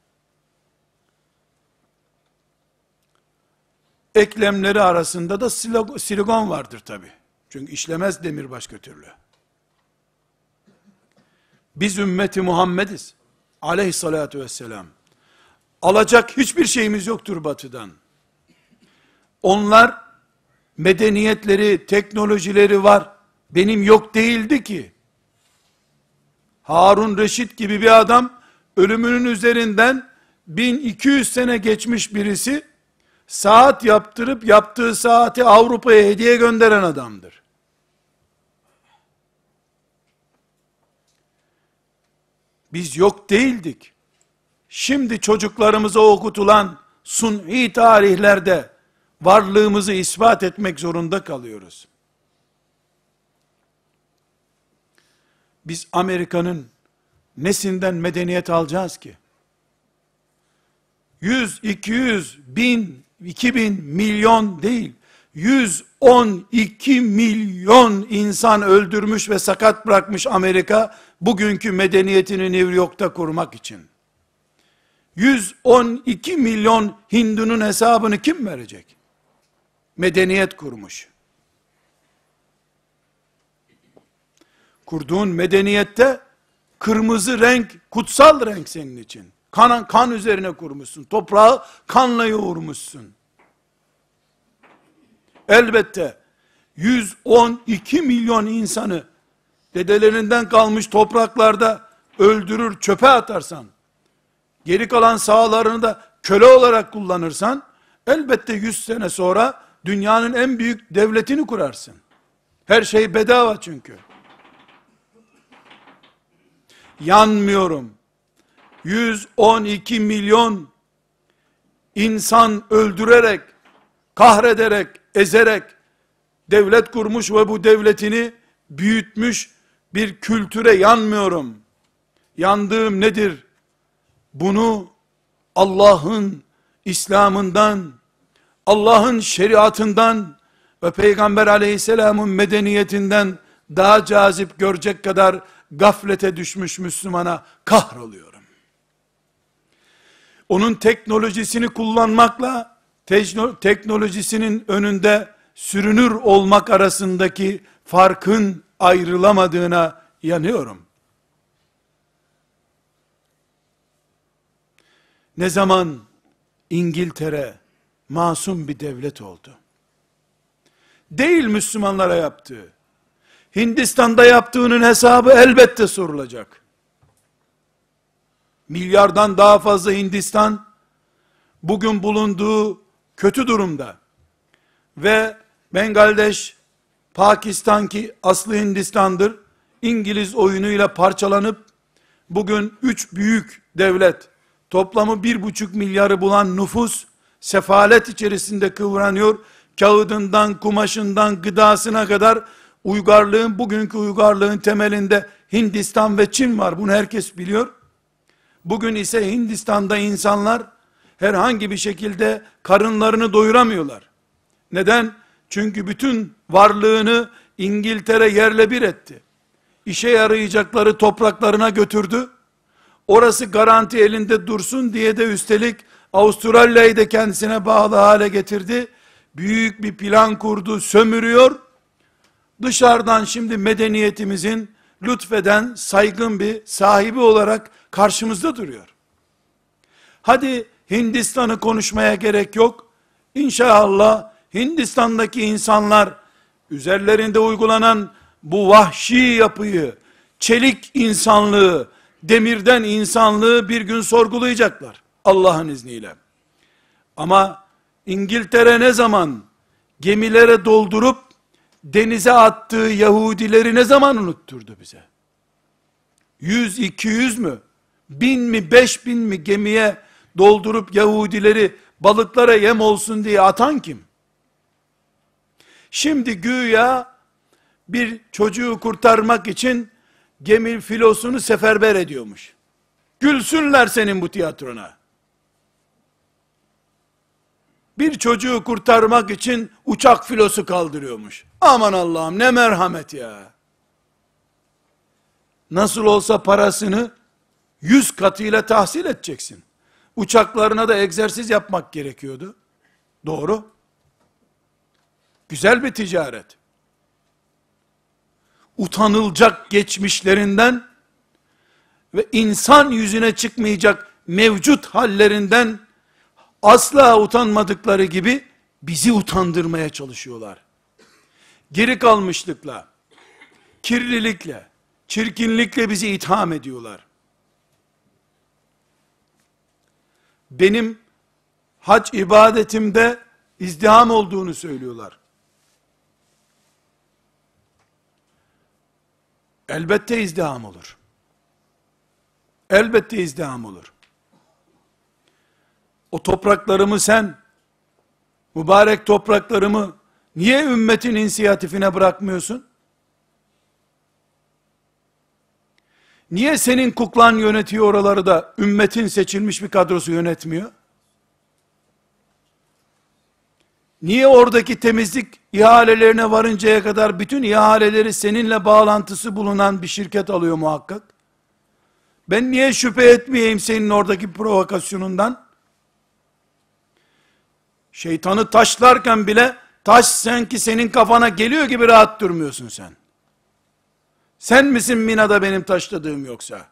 Eklemleri arasında da silikon vardır tabi. Çünkü işlemez demir başka türlü. Biz ümmeti Muhammediz. Aleyhissalatu vesselam. Alacak hiçbir şeyimiz yoktur batıdan. Onlar medeniyetleri, teknolojileri var. Benim yok değildi ki. Harun Reşit gibi bir adam, ölümünün üzerinden 1200 sene geçmiş birisi, saat yaptırıp yaptığı saati Avrupa'ya hediye gönderen adamdır. Biz yok değildik. Şimdi çocuklarımıza okutulan suni tarihlerde varlığımızı ispat etmek zorunda kalıyoruz. Biz Amerika'nın nesinden medeniyet alacağız ki? 100, 200, 1000, 2000, milyon değil, 112 milyon insan öldürmüş ve sakat bırakmış Amerika, bugünkü medeniyetini New York'ta kurmak için. 112 milyon Hindu'nun hesabını kim verecek? Medeniyet kurmuş. Kurduğun medeniyette kırmızı renk kutsal renk senin için. Kan üzerine kurmuşsun. Toprağı kanla yoğurmuşsun. Elbette 112 milyon insanı dedelerinden kalmış topraklarda öldürür, çöpe atarsan, geri kalan sahalarını da köle olarak kullanırsan, elbette 100 sene sonra dünyanın en büyük devletini kurarsın. Her şey bedava çünkü. Yanmıyorum. 112 milyon insan öldürerek, kahrederek, ezerek devlet kurmuş ve bu devletini büyütmüş bir kültüre yanmıyorum. Yandığım nedir? Bunu Allah'ın İslam'ından, Allah'ın şeriatından ve Peygamber aleyhisselamın medeniyetinden daha cazip görecek kadar gaflete düşmüş Müslümana kahroluyorum. Onun teknolojisini kullanmakla teknolojisinin önünde sürünür olmak arasındaki farkın ayrılamadığına yanıyorum. Ne zaman İngiltere masum bir devlet oldu? Değil Müslümanlara yaptığı. Hindistan'da yaptığının hesabı elbette sorulacak. Milyardan daha fazla Hindistan, bugün bulunduğu kötü durumda. Ve Bangladeş, Pakistan ki aslı Hindistan'dır, İngiliz oyunuyla parçalanıp, bugün 3 büyük devlet, toplamı 1,5 milyarı bulan nüfus, sefalet içerisinde kıvranıyor, kağıdından, kumaşından, gıdasına kadar, bugünkü uygarlığın temelinde Hindistan ve Çin var, bunu herkes biliyor. Bugün ise Hindistan'da insanlar, herhangi bir şekilde karınlarını doyuramıyorlar. Neden? Çünkü bütün varlığını İngiltere yerle bir etti. İşe yarayacakları topraklarına götürdü. Orası garanti elinde dursun diye de üstelik Avustralya'yı da kendisine bağlı hale getirdi. Büyük bir plan kurdu, sömürüyor. Dışarıdan şimdi medeniyetimizin lütfeden saygın bir sahibi olarak karşımızda duruyor. Hadi Hindistan'ı konuşmaya gerek yok. İnşallah Hindistan'daki insanlar üzerlerinde uygulanan bu vahşi yapıyı, çelik insanlığı, demirden insanlığı bir gün sorgulayacaklar. Allah'ın izniyle. Ama İngiltere ne zaman gemilere doldurup denize attığı Yahudileri ne zaman unutturdu bize? 100, 200 mü? 1000 mi, 5000 mi gemiye doldurup Yahudileri balıklara yem olsun diye atan kim? Şimdi güya bir çocuğu kurtarmak için gemi filosunu seferber ediyormuş. Gülsünler senin bu tiyatrona. Bir çocuğu kurtarmak için uçak filosu kaldırıyormuş. Aman Allah'ım, ne merhamet ya. Nasıl olsa parasını 100 katıyla tahsil edeceksin. Uçaklarına da egzersiz yapmak gerekiyordu. Doğru. Güzel bir ticaret. Utanılacak geçmişlerinden ve insan yüzüne çıkmayacak mevcut hallerinden asla utanmadıkları gibi bizi utandırmaya çalışıyorlar. Geri kalmışlıkla, kirlilikle, çirkinlikle bizi itham ediyorlar. Benim hac ibadetimde izdiham olduğunu söylüyorlar. Elbette izdiham olur. Elbette izdiham olur. O topraklarımı sen, mübarek topraklarımı niye ümmetin inisiyatifine bırakmıyorsun? Niye senin kuklan yönetiyor oraları da ümmetin seçilmiş bir kadrosu yönetmiyor? Niye oradaki temizlik ihalelerine varıncaya kadar bütün ihaleleri seninle bağlantısı bulunan bir şirket alıyor muhakkak? Ben niye şüphe etmeyeyim senin oradaki provokasyonundan? Şeytanı taşlarken bile taş sanki senin kafana geliyor gibi rahat durmuyorsun sen. Sen misin Mina'da benim taşladığım yoksa?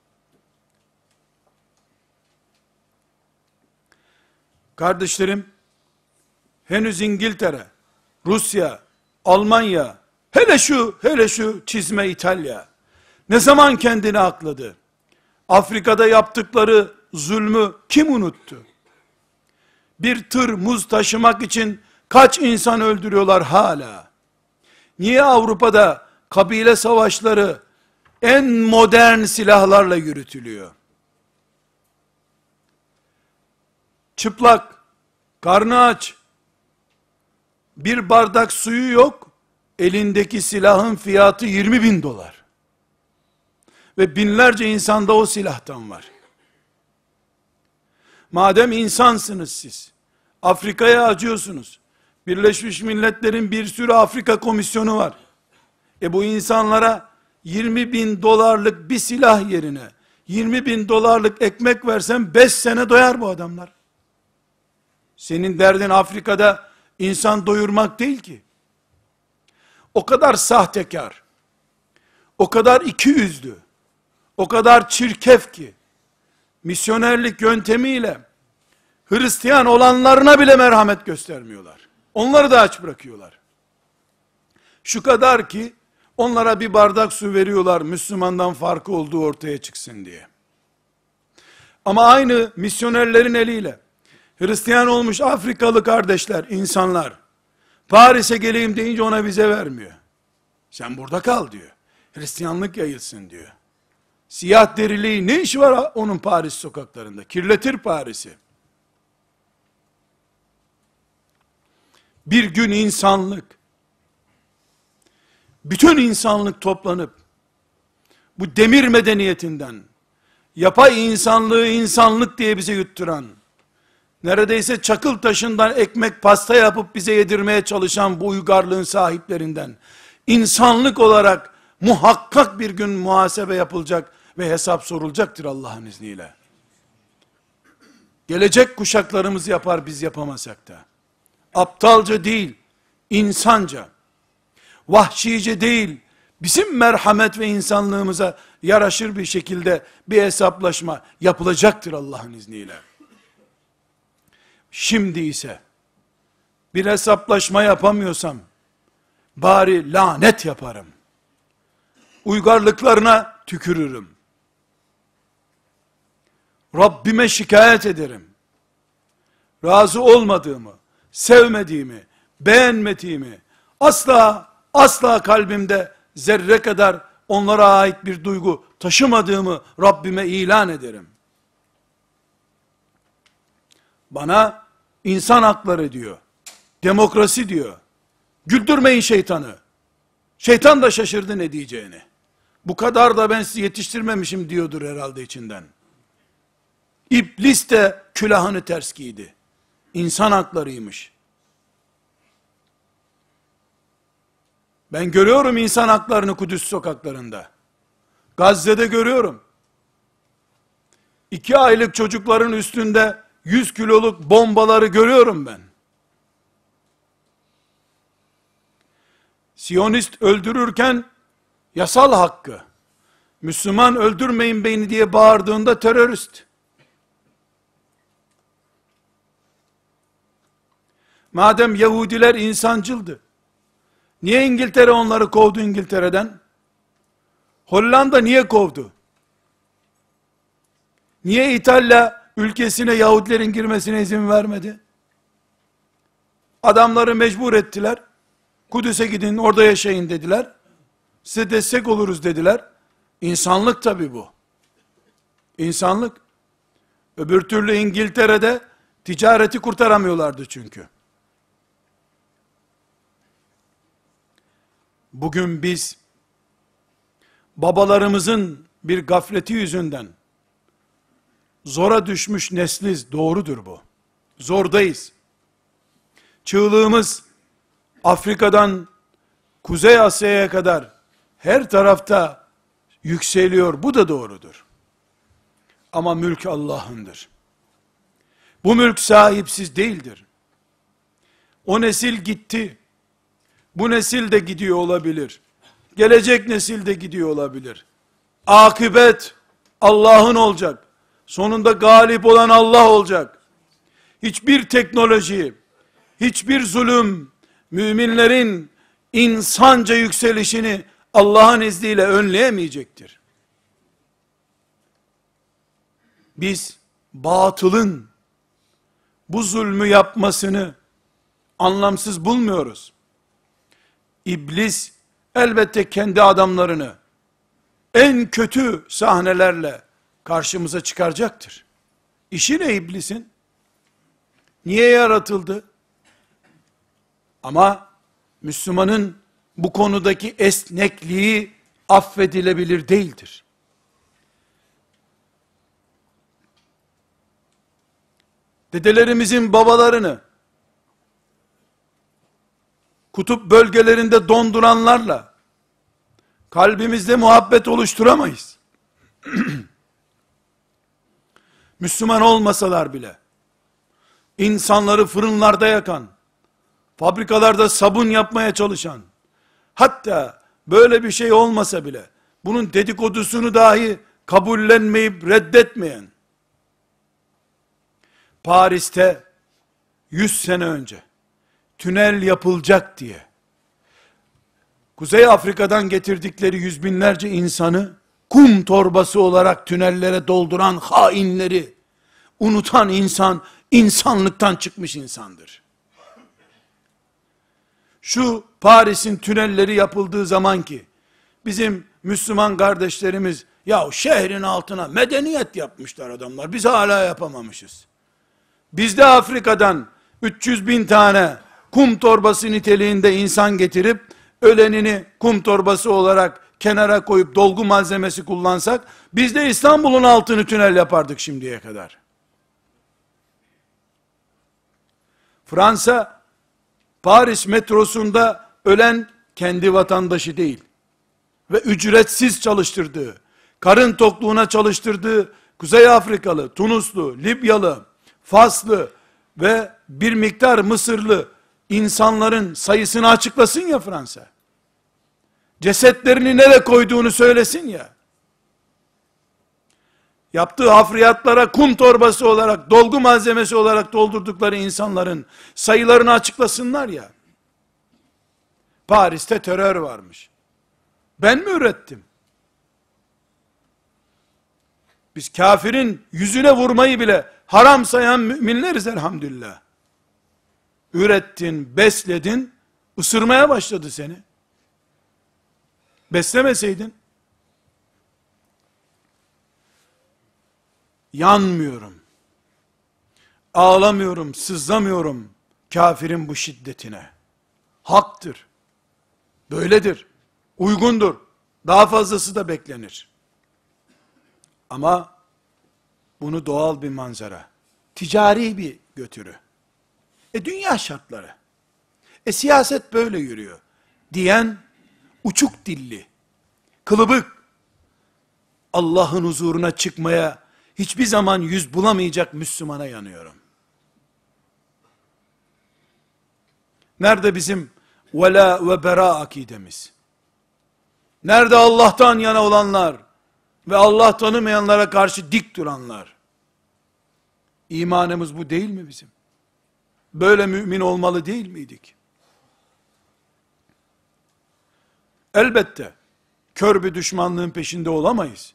Kardeşlerim, henüz İngiltere, Rusya, Almanya, hele şu çizme İtalya, ne zaman kendini akladı? Afrika'da yaptıkları zulmü kim unuttu? Bir tır muz taşımak için kaç insan öldürüyorlar hala? Niye Avrupa'da kabile savaşları en modern silahlarla yürütülüyor? Çıplak, karnı aç, bir bardak suyu yok, elindeki silahın fiyatı 20.000 dolar. Ve binlerce insanda o silahtan var. Madem insansınız siz, Afrika'ya acıyorsunuz. Birleşmiş Milletler'in bir sürü Afrika komisyonu var. Bu insanlara 20.000 dolarlık bir silah yerine 20.000 dolarlık ekmek versen 5 sene doyar bu adamlar. Senin derdin Afrika'da insan doyurmak değil ki. O kadar sahtekar, o kadar ikiyüzlü, o kadar çirkef ki, misyonerlik yöntemiyle Hristiyan olanlarına bile merhamet göstermiyorlar. Onları da aç bırakıyorlar. Şu kadar ki, onlara bir bardak su veriyorlar, Müslümandan farkı olduğu ortaya çıksın diye. Ama aynı misyonerlerin eliyle, Hristiyan olmuş Afrikalı kardeşler, insanlar, Paris'e geleyim deyince ona vize vermiyor. Sen burada kal diyor. Hristiyanlık yayılsın diyor. Siyah deriliği ne işi var onun Paris sokaklarında? Kirletir Paris'i. Bir gün insanlık, bütün insanlık toplanıp, bu demir medeniyetinden, yapay insanlığı insanlık diye bize yutturan, neredeyse çakıl taşından ekmek pasta yapıp bize yedirmeye çalışan bu uygarlığın sahiplerinden, insanlık olarak muhakkak bir gün muhasebe yapılacak ve hesap sorulacaktır Allah'ın izniyle. Gelecek kuşaklarımız yapar, biz yapamasak da. Aptalca değil, insanca, vahşice değil, bizim merhamet ve insanlığımıza yaraşır bir şekilde bir hesaplaşma yapılacaktır Allah'ın izniyle. Şimdi ise bir hesaplaşma yapamıyorsam bari lanet yaparım. Uygarlıklarına tükürürüm. Rabbime şikayet ederim. Razı olmadığımı, sevmediğimi, beğenmediğimi, asla kalbimde zerre kadar onlara ait bir duygu taşımadığımı Rabbime ilan ederim. Bana insan hakları diyor, demokrasi diyor. Güldürmeyin şeytanı. Şeytan da şaşırdı ne diyeceğini. Bu kadar da ben sizi yetiştirmemişim diyordur herhalde içinden. İblis de külahını ters giydi. İnsan haklarıymış. Ben görüyorum insan haklarını Kudüs sokaklarında. Gazze'de görüyorum. 2 aylık çocukların üstünde 100 kiloluk bombaları görüyorum ben. Siyonist öldürürken yasal hakkı. Müslüman öldürmeyin beni diye bağırdığında terörist. Madem Yahudiler insancıldı, niye İngiltere onları kovdu İngiltere'den? Hollanda niye kovdu? Niye İtalya ülkesine Yahudilerin girmesine izin vermedi? Adamları mecbur ettiler. Kudüs'e gidin orada yaşayın dediler. Size destek oluruz dediler. İnsanlık tabi bu. İnsanlık. Öbür türlü İngiltere'de ticareti kurtaramıyorlardı çünkü. Bugün biz babalarımızın bir gafleti yüzünden zora düşmüş nesliz, doğrudur bu. Zordayız. Çığlığımız Afrika'dan Kuzey Asya'ya kadar her tarafta yükseliyor, bu da doğrudur. Ama mülk Allah'ındır. Bu mülk sahipsiz değildir. O nesil gitti. Bu nesil de gidiyor olabilir. Gelecek nesil de gidiyor olabilir. Akıbet Allah'ın olacak. Sonunda galip olan Allah olacak. Hiçbir teknoloji, hiçbir zulüm, müminlerin insanca yükselişini Allah'ın izniyle önleyemeyecektir. Biz batılın bu zulmü yapmasını anlamsız bulmuyoruz. İblis elbette kendi adamlarını en kötü sahnelerle karşımıza çıkaracaktır. İşi ne iblisin? Niye yaratıldı? Ama Müslümanın bu konudaki esnekliği affedilebilir değildir. Dedelerimizin babalarını kutup bölgelerinde donduranlarla kalbimizde muhabbet oluşturamayız. Müslüman olmasalar bile insanları fırınlarda yakan, fabrikalarda sabun yapmaya çalışan, hatta böyle bir şey olmasa bile bunun dedikodusunu dahi kabullenmeyip reddetmeyen, Paris'te 100 sene önce tünel yapılacak diye Kuzey Afrika'dan getirdikleri yüz binlerce insanı kum torbası olarak tünellere dolduran hainleri unutan insan, insanlıktan çıkmış insandır. Şu Paris'in tünelleri yapıldığı zaman ki bizim Müslüman kardeşlerimiz, ya şehrin altına medeniyet yapmışlar adamlar, biz hala yapamamışız. Bizde Afrika'dan 300 bin tane kum torbası niteliğinde insan getirip ölenini kum torbası olarak kenara koyup dolgu malzemesi kullansak, biz de İstanbul'un altını tünel yapardık şimdiye kadar. Fransa, Paris metrosunda ölen kendi vatandaşı değil ve ücretsiz çalıştırdığı, karın tokluğuna çalıştırdığı Kuzey Afrikalı, Tunuslu, Libyalı, Faslı ve bir miktar Mısırlı insanların sayısını açıklasın ya Fransa. Cesetlerini nereye koyduğunu söylesin ya. yaptığı hafriyatlara kum torbası olarak, dolgu malzemesi olarak doldurdukları insanların sayılarını açıklasınlar ya. Paris'te terör varmış. Ben mi ürettim? Biz kafirin yüzüne vurmayı bile haram sayan müminleriz elhamdülillah. Ürettin, besledin, ısırmaya başladı seni. Beslemeseydin, yanmıyorum, ağlamıyorum, sızlamıyorum kafirin bu şiddetine. Haktır, böyledir, uygundur, daha fazlası da beklenir. Ama bunu doğal bir manzara, ticari bir götürü, dünya şartları, siyaset böyle yürüyor diyen uçuk dilli, kılıbık, Allah'ın huzuruna çıkmaya hiçbir zaman yüz bulamayacak Müslümana yanıyorum. Nerede bizim vela ve bera akidemiz? Nerede Allah'tan yana olanlar ve Allah tanımayanlara karşı dik duranlar? İmanımız bu değil mi bizim? Böyle mümin olmalı değil miydik? Elbette kör bir düşmanlığın peşinde olamayız.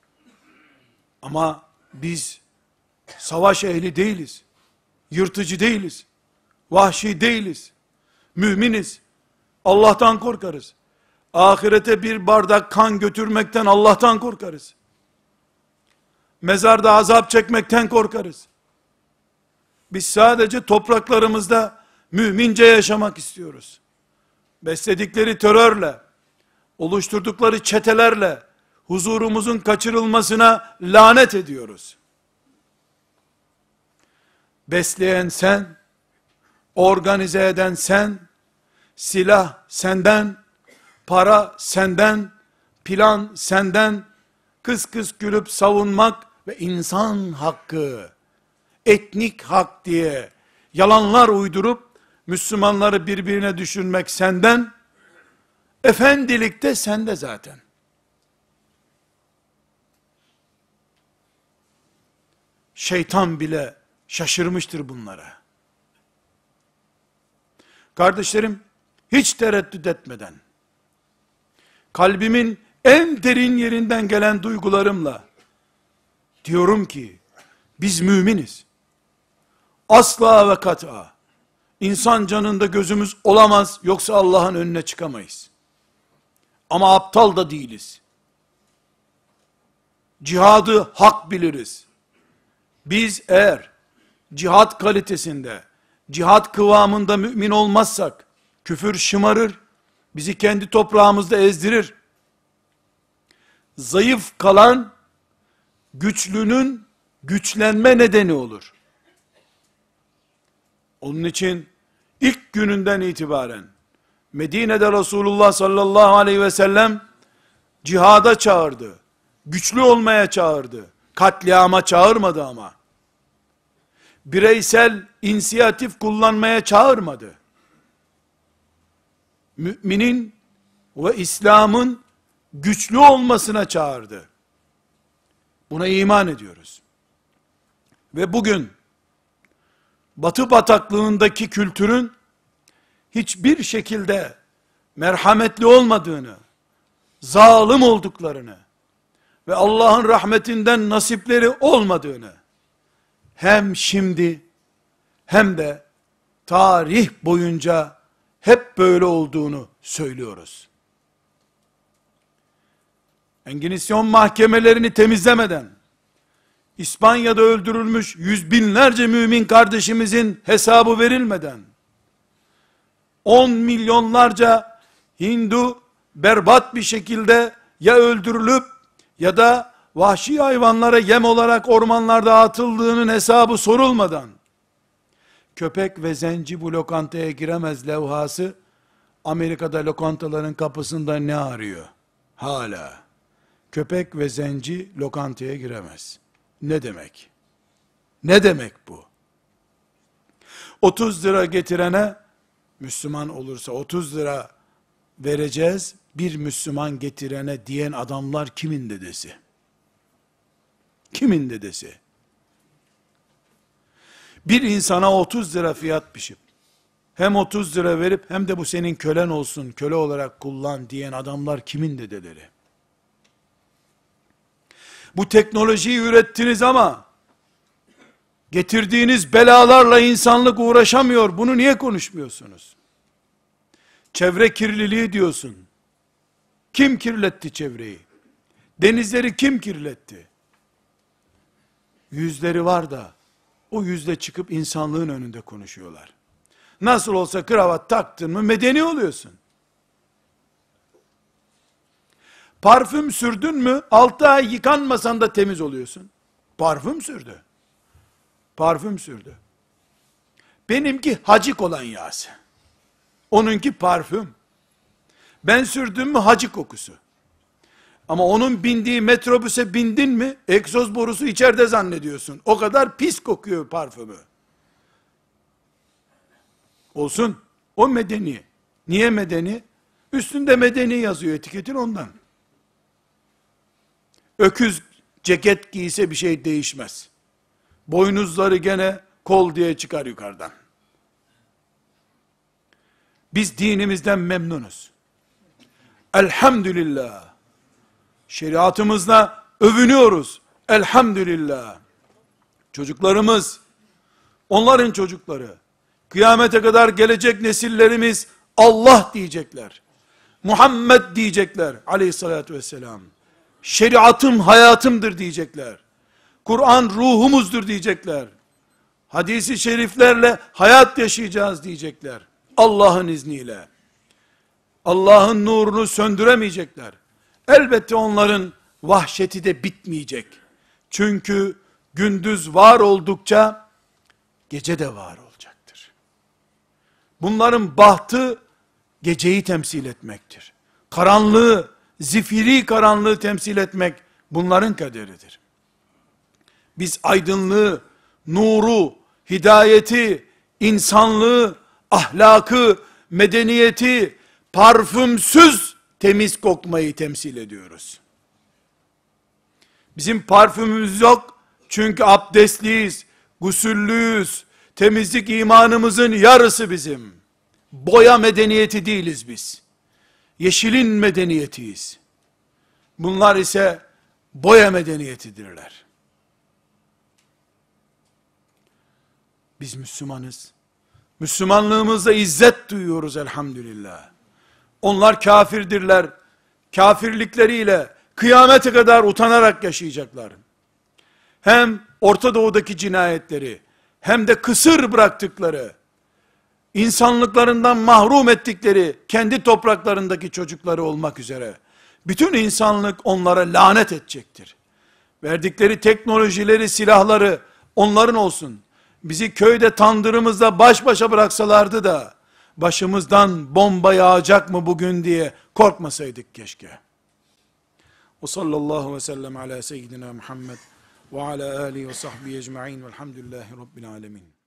Ama biz savaş ehli değiliz. Yırtıcı değiliz. Vahşi değiliz. Müminiz. Allah'tan korkarız. Ahirete bir bardak kan götürmekten Allah'tan korkarız. Mezarda azap çekmekten korkarız. Biz sadece topraklarımızda mümince yaşamak istiyoruz. Besledikleri terörle, oluşturdukları çetelerle, huzurumuzun kaçırılmasına lanet ediyoruz. Besleyen sen, organize eden sen, silah senden, para senden, plan senden, kıs kıs gülüp savunmak ve insan hakkı, etnik hak diye yalanlar uydurup Müslümanları birbirine düşürmek senden, efendilik de sende zaten. Şeytan bile şaşırmıştır bunlara. Kardeşlerim, hiç tereddüt etmeden, kalbimin en derin yerinden gelen duygularımla, diyorum ki, biz müminiz. Asla ve kat'a, insan canında gözümüz olamaz, yoksa Allah'ın önüne çıkamayız. Ama aptal da değiliz. Cihadı hak biliriz. Biz eğer cihat kalitesinde, cihat kıvamında mümin olmazsak, küfür şımarır, bizi kendi toprağımızda ezdirir. Zayıf kalan, güçlünün güçlenme nedeni olur. Onun için, ilk gününden itibaren, Medine'de Resulullah sallallahu aleyhi ve sellem, cihada çağırdı, güçlü olmaya çağırdı, katliama çağırmadı ama, bireysel inisiyatif kullanmaya çağırmadı. Müminin ve İslam'ın güçlü olmasına çağırdı. Buna iman ediyoruz. Ve bugün, Batı bataklığındaki kültürün, hiçbir şekilde merhametli olmadığını, zalim olduklarını ve Allah'ın rahmetinden nasipleri olmadığını, hem şimdi hem de tarih boyunca hep böyle olduğunu söylüyoruz. Enginisyon mahkemelerini temizlemeden, İspanya'da öldürülmüş yüz binlerce mümin kardeşimizin hesabı verilmeden, 10 milyonlarca Hindu berbat bir şekilde ya öldürülüp ya da vahşi hayvanlara yem olarak ormanlarda atıldığının hesabı sorulmadan, köpek ve zenci bu lokantaya giremez levhası, Amerika'da lokantaların kapısında ne arıyor? Hala. Köpek ve zenci lokantaya giremez. Ne demek? Ne demek bu? 30 lira getirene, Müslüman olursa 30 lira vereceğiz, bir Müslüman getirene diyen adamlar kimin dedesi? Kimin dedesi? Bir insana 30 lira fiyat biçip, hem 30 lira verip hem de bu senin kölen olsun, köle olarak kullan diyen adamlar kimin dedeleri? Bu teknolojiyi ürettiniz ama getirdiğiniz belalarla insanlık uğraşamıyor. Bunu niye konuşmuyorsunuz? Çevre kirliliği diyorsun. Kim kirletti çevreyi? Denizleri kim kirletti? Yüzleri var da o yüzle çıkıp insanlığın önünde konuşuyorlar. Nasıl olsa kravat taktın mı medeni oluyorsun. Parfüm sürdün mü 6 ay yıkanmasan da temiz oluyorsun. Parfüm sürdü. Parfüm sürdü. Benimki hacik olan yağsı. Onunki parfüm. Ben sürdüm mü hacı kokusu. Ama onun bindiği metrobüse bindin mi egzoz borusu içeride zannediyorsun. O kadar pis kokuyor parfümü. Olsun. O medeni. Niye medeni? Üstünde medeni yazıyor etiketin ondan. Öküz ceket giyse bir şey değişmez. Boynuzları gene kol diye çıkar yukarıdan. Biz dinimizden memnunuz. Elhamdülillah. Şeriatımızla övünüyoruz. Elhamdülillah. Çocuklarımız, onların çocukları, kıyamete kadar gelecek nesillerimiz Allah diyecekler. Muhammed diyecekler aleyhissalatü vesselam. Şeriatım hayatımdır diyecekler. Kur'an ruhumuzdur diyecekler. Hadisi şeriflerle hayat yaşayacağız diyecekler. Allah'ın izniyle. Allah'ın nurunu söndüremeyecekler. Elbette onların vahşeti de bitmeyecek. Çünkü gündüz var oldukça gece de var olacaktır. Bunların bahtı geceyi temsil etmektir. Karanlığı, zifiri karanlığı temsil etmek bunların kaderidir. Biz aydınlığı, nuru, hidayeti, insanlığı, ahlakı, medeniyeti, parfümsüz temiz kokmayı temsil ediyoruz. Bizim parfümümüz yok çünkü abdestliyiz, gusüllüyüz, temizlik imanımızın yarısı bizim. Boya medeniyeti değiliz biz. Yeşilin medeniyetiyiz. Bunlar ise boya medeniyetidirler. Biz Müslümanız. Müslümanlığımızda izzet duyuyoruz elhamdülillah. Onlar kafirdirler. Kafirlikleriyle kıyamete kadar utanarak yaşayacaklar. Hem Orta Doğu'daki cinayetleri, hem de kısır bıraktıkları, insanlıklarından mahrum ettikleri, kendi topraklarındaki çocukları olmak üzere, bütün insanlık onlara lanet edecektir. Verdikleri teknolojileri, silahları onların olsun. Bizi köyde tandırımızla baş başa bıraksalardı da, başımızdan bomba yağacak mı bugün diye korkmasaydık keşke. Ve sallallahu ve sellem ala seyyidina Muhammed ve ala alihi ve sahbihi ecma'in velhamdülillahi rabbil alemin.